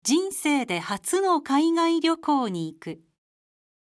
人生で初の海外旅行に行く。